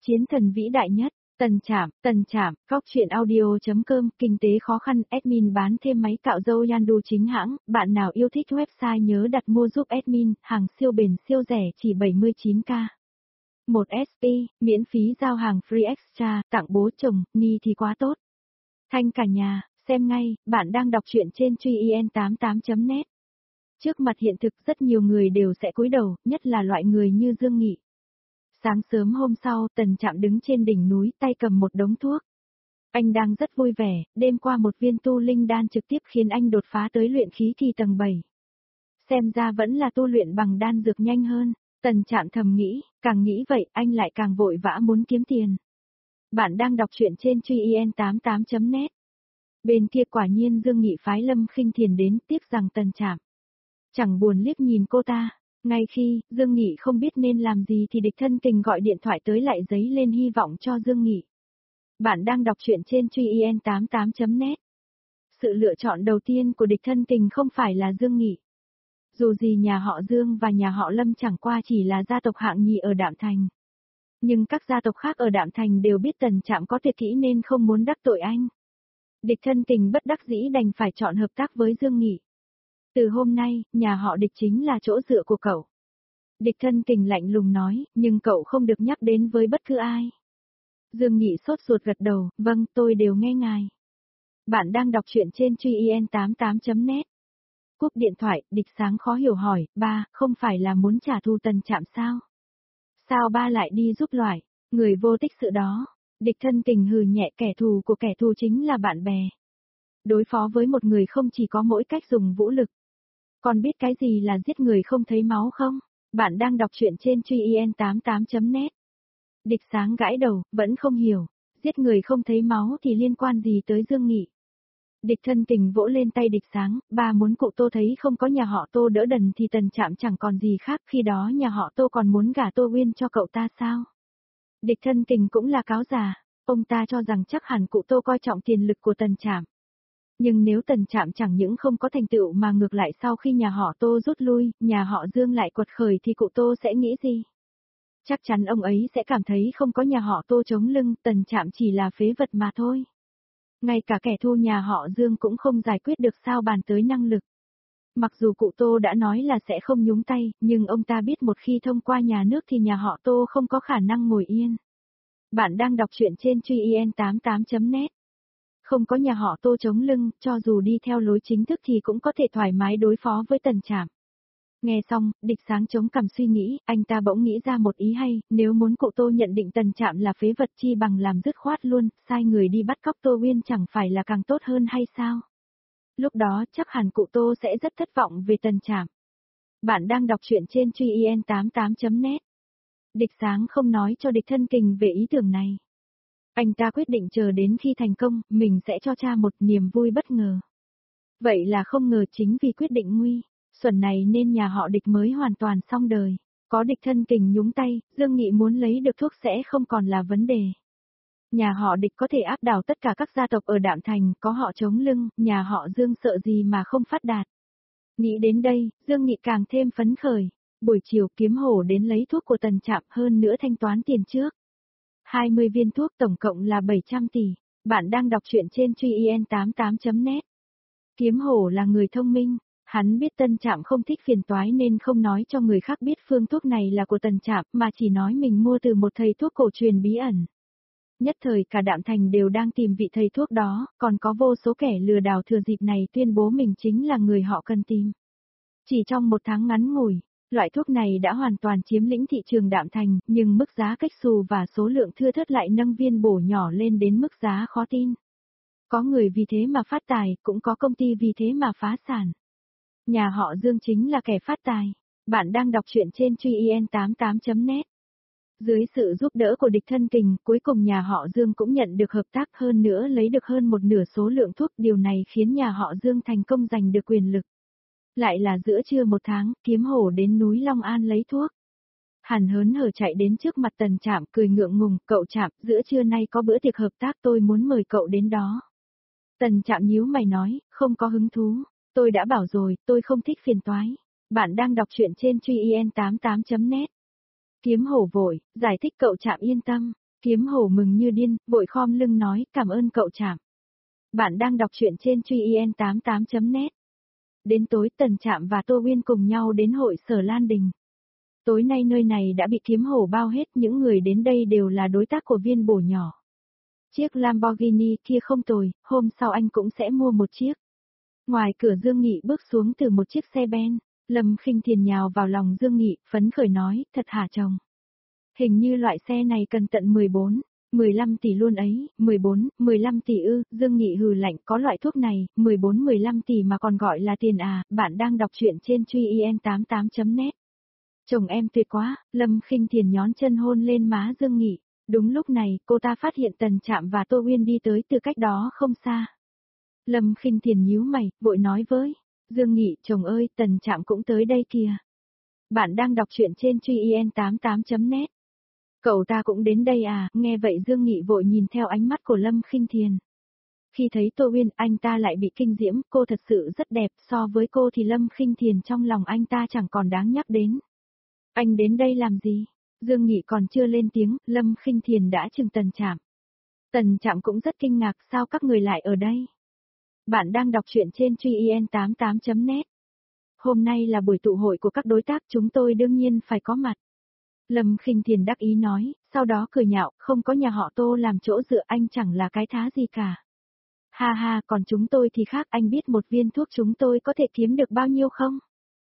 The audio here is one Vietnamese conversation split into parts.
Chiến thần vĩ đại nhất, Tần Trạm, góc truyện audio.com, kinh tế khó khăn, admin bán thêm máy cạo râu Yandu chính hãng, bạn nào yêu thích website nhớ đặt mua giúp admin, hàng siêu bền siêu rẻ chỉ 79k. 1 SP, miễn phí giao hàng free extra, tặng bố chồng, ni thì quá tốt. Thanh cả nhà, xem ngay, bạn đang đọc truyện trên truyen88.net. Trước mặt hiện thực rất nhiều người đều sẽ cúi đầu, nhất là loại người như Dương Nghị. Sáng sớm hôm sau, Tần Trạm đứng trên đỉnh núi, tay cầm một đống thuốc. Anh đang rất vui vẻ, đêm qua một viên tu linh đan trực tiếp khiến anh đột phá tới luyện khí kỳ tầng 7. Xem ra vẫn là tu luyện bằng đan dược nhanh hơn, Tần Trạm thầm nghĩ, càng nghĩ vậy anh lại càng vội vã muốn kiếm tiền. Bạn đang đọc truyện trên truyen88.net. Bên kia quả nhiên Dương Nghị phái Lâm Khinh Thiền đến tiếp rằng Tần Trạm chẳng buồn liếc nhìn cô ta. Ngay khi Dương Nghị không biết nên làm gì thì địch thân kình gọi điện thoại tới lại giấy lên hy vọng cho Dương Nghị. Bạn đang đọc truyện trên truyen88.net. Sự lựa chọn đầu tiên của địch thân kình không phải là Dương Nghị. Dù gì nhà họ Dương và nhà họ Lâm chẳng qua chỉ là gia tộc hạng nhì ở Đạm Thành. Nhưng các gia tộc khác ở Đạm Thành đều biết Tần Trạm có tuyệt kỹ nên không muốn đắc tội anh. Địch thân kình bất đắc dĩ đành phải chọn hợp tác với Dương Nghị. Từ hôm nay, nhà họ địch chính là chỗ dựa của cậu. Địch thân kình lạnh lùng nói, nhưng cậu không được nhắc đến với bất cứ ai. Dương Nghị sốt ruột gật đầu, vâng, tôi đều nghe ngài. Bạn đang đọc truyện trên truyen88.net. Cúp điện thoại, địch sáng khó hiểu hỏi, ba, không phải là muốn trả thù Tần Trạm sao? Sao ba lại đi giúp loại, người vô tích sự đó? Địch thân kình hừ nhẹ, kẻ thù của kẻ thù chính là bạn bè. Đối phó với một người không chỉ có mỗi cách dùng vũ lực. Còn biết cái gì là giết người không thấy máu không? Bạn đang đọc truyện trên truyen88.net. Địch sáng gãi đầu, vẫn không hiểu. Giết người không thấy máu thì liên quan gì tới Dương Nghị? Địch thân kình vỗ lên tay địch sáng, ba muốn cụ Tô thấy không có nhà họ Tô đỡ đần thì Tần Trạm chẳng còn gì khác, khi đó nhà họ Tô còn muốn gả Tô Uyên cho cậu ta sao? Địch thân kình cũng là cáo già, ông ta cho rằng chắc hẳn cụ Tô coi trọng tiền lực của Tần Trạm. Nhưng nếu Tần Trạm chẳng những không có thành tựu mà ngược lại sau khi nhà họ Tô rút lui, nhà họ Dương lại quật khởi thì cụ Tô sẽ nghĩ gì? Chắc chắn ông ấy sẽ cảm thấy không có nhà họ Tô chống lưng, Tần Trạm chỉ là phế vật mà thôi. Ngay cả kẻ thù nhà họ Dương cũng không giải quyết được sao bàn tới năng lực. Mặc dù cụ Tô đã nói là sẽ không nhúng tay, nhưng ông ta biết một khi thông qua nhà nước thì nhà họ Tô không có khả năng ngồi yên. Bạn đang đọc truyện trên truyen88.net. Không có nhà họ Tô chống lưng, cho dù đi theo lối chính thức thì cũng có thể thoải mái đối phó với Tần Trạm. Nghe xong, địch sáng chống cằm suy nghĩ, anh ta bỗng nghĩ ra một ý hay, nếu muốn cụ Tô nhận định Tần Trạm là phế vật chi bằng làm dứt khoát luôn, sai người đi bắt cóc Tô Uyên chẳng phải là càng tốt hơn hay sao? Lúc đó chắc hẳn cụ Tô sẽ rất thất vọng về Tần Trạm. Bạn đang đọc truyện trên truyen88.net. Địch sáng không nói cho địch thân kình về ý tưởng này. Anh ta quyết định chờ đến khi thành công, mình sẽ cho cha một niềm vui bất ngờ. Vậy là không ngờ chính vì quyết định nguy xuẩn này nên nhà họ địch mới hoàn toàn xong đời. Có địch thân kình nhúng tay, Dương Nghị muốn lấy được thuốc sẽ không còn là vấn đề. Nhà họ địch có thể áp đảo tất cả các gia tộc ở Đạm Thành, có họ chống lưng, nhà họ Dương sợ gì mà không phát đạt. Nghĩ đến đây, Dương Nghị càng thêm phấn khởi. Buổi chiều kiếm hổ đến lấy thuốc của Tần Trạm hơn nữa thanh toán tiền trước. 20 viên thuốc tổng cộng là 700 tỷ. Bạn đang đọc truyện trên truyen88.net. Kiếm hổ là người thông minh. Hắn biết Tần Trạm không thích phiền toái nên không nói cho người khác biết phương thuốc này là của Tần Trạm mà chỉ nói mình mua từ một thầy thuốc cổ truyền bí ẩn. Nhất thời cả Đạm Thành đều đang tìm vị thầy thuốc đó, còn có vô số kẻ lừa đảo thừa dịp này tuyên bố mình chính là người họ cần tìm. Chỉ trong một tháng ngắn ngủi, loại thuốc này đã hoàn toàn chiếm lĩnh thị trường Đạm Thành, nhưng mức giá cách xù và số lượng thưa thớt lại nâng viên bổ nhỏ lên đến mức giá khó tin. Có người vì thế mà phát tài, cũng có công ty vì thế mà phá sản. Nhà họ Dương chính là kẻ phát tài. Bạn đang đọc truyện trên truyen88.net. Dưới sự giúp đỡ của địch thân kình, cuối cùng nhà họ Dương cũng nhận được hợp tác, hơn nữa lấy được hơn một nửa số lượng thuốc, điều này khiến nhà họ Dương thành công giành được quyền lực. Lại là giữa trưa một tháng, kiếm hổ đến núi Long An lấy thuốc. Hàn hớn hở chạy đến trước mặt Tần Trạm cười ngượng ngùng, cậu Trạm, giữa trưa nay có bữa tiệc hợp tác tôi muốn mời cậu đến đó. Tần Trạm nhíu mày nói, không có hứng thú, tôi đã bảo rồi, tôi không thích phiền toái. Bạn đang đọc truyện trên truyen88.net. Kiếm hổ vội, giải thích cậu Trạm yên tâm, Kiếm hổ mừng như điên, vội khom lưng nói, cảm ơn cậu Trạm. Bạn đang đọc truyện trên Truy En88.net. Đến tối Tần Trạm và Tô Uyên cùng nhau đến hội sở Lan Đình. Tối nay nơi này đã bị kiếm hổ bao hết, những người đến đây đều là đối tác của Viên Bổ nhỏ. Chiếc Lamborghini kia không tồi, hôm sau anh cũng sẽ mua một chiếc. Ngoài cửa Dương Nghị bước xuống từ một chiếc xe ben, Lâm Khinh Thiền nhào vào lòng Dương Nghị, phấn khởi nói, thật hả chồng? Hình như loại xe này cần tận 14, 15 tỷ luôn ấy, 14, 15 tỷ ư, Dương Nghị hừ lạnh, có loại thuốc này, 14, 15 tỷ mà còn gọi là tiền à, bạn đang đọc truyện trên Truy En88.net. Chồng em tuyệt quá, Lâm Khinh Thiền nhón chân hôn lên má Dương Nghị. Đúng lúc này, cô ta phát hiện Tần Trạm và Tô Uyên đi tới từ cách đó không xa. Lâm Khinh Thiền nhíu mày, vội nói với Dương Nghị, chồng ơi, Tần Trạm cũng tới đây kìa. Bạn đang đọc truyện trên Truy En88.net. Cậu ta cũng đến đây à, nghe vậy Dương Nghị vội nhìn theo ánh mắt của Lâm Khinh Thiền. Khi thấy Tô Uyên, anh ta lại bị kinh diễm, cô thật sự rất đẹp, so với cô thì Lâm Khinh Thiền trong lòng anh ta chẳng còn đáng nhắc đến. Anh đến đây làm gì? Dương Nghị còn chưa lên tiếng, Lâm Khinh Thiền đã chừng Tần Trạm. Tần Trạm cũng rất kinh ngạc, sao các người lại ở đây? Bạn đang đọc truyện trên Truy En88.net. Hôm nay là buổi tụ hội của các đối tác, chúng tôi đương nhiên phải có mặt. Lâm Khinh Thiền đắc ý nói, sau đó cười nhạo, không có nhà họ Tô làm chỗ dựa anh chẳng là cái thá gì cả. Ha ha, còn chúng tôi thì khác, anh biết một viên thuốc chúng tôi có thể kiếm được bao nhiêu không?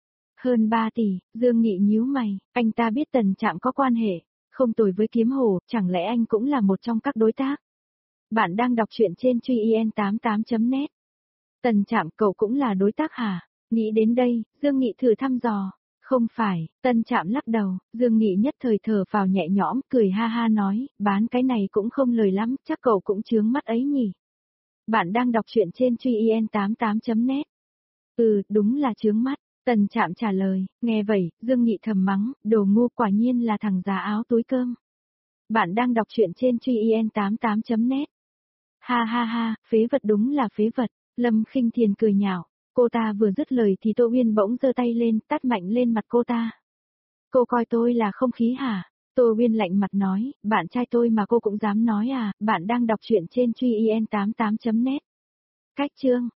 Hơn 3 tỷ, Dương Nghị nhíu mày, anh ta biết Tần Trạm có quan hệ, không tồi với kiếm hổ, chẳng lẽ anh cũng là một trong các đối tác? Bạn đang đọc truyện trên Truy En88.net. Tần Trạm, cậu cũng là đối tác hả? Nghĩ đến đây, Dương Nghị thử thăm dò. Không phải, Tần Trạm lắc đầu, Dương Nghị nhất thời thở vào nhẹ nhõm, cười ha ha nói, bán cái này cũng không lời lắm, chắc cậu cũng chướng mắt ấy nhỉ. Bạn đang đọc truyện trên Truy En88.net. Ừ, đúng là chướng mắt. Tần Trạm trả lời, nghe vậy, Dương Nghị thầm mắng, đồ ngu, quả nhiên là thằng già áo túi cơm. Bạn đang đọc truyện trên Truy En88.net. Ha ha ha, phế vật, đúng là phế vật. Lâm Khinh Thiền cười nhạo, cô ta vừa dứt lời thì Tô Uyên bỗng giơ tay lên, tát mạnh lên mặt cô ta. Cô coi tôi là không khí hả? Tô Uyên lạnh mặt nói, bạn trai tôi mà cô cũng dám nói à, bạn đang đọc truyện trên Truy En88.net. Cách chương.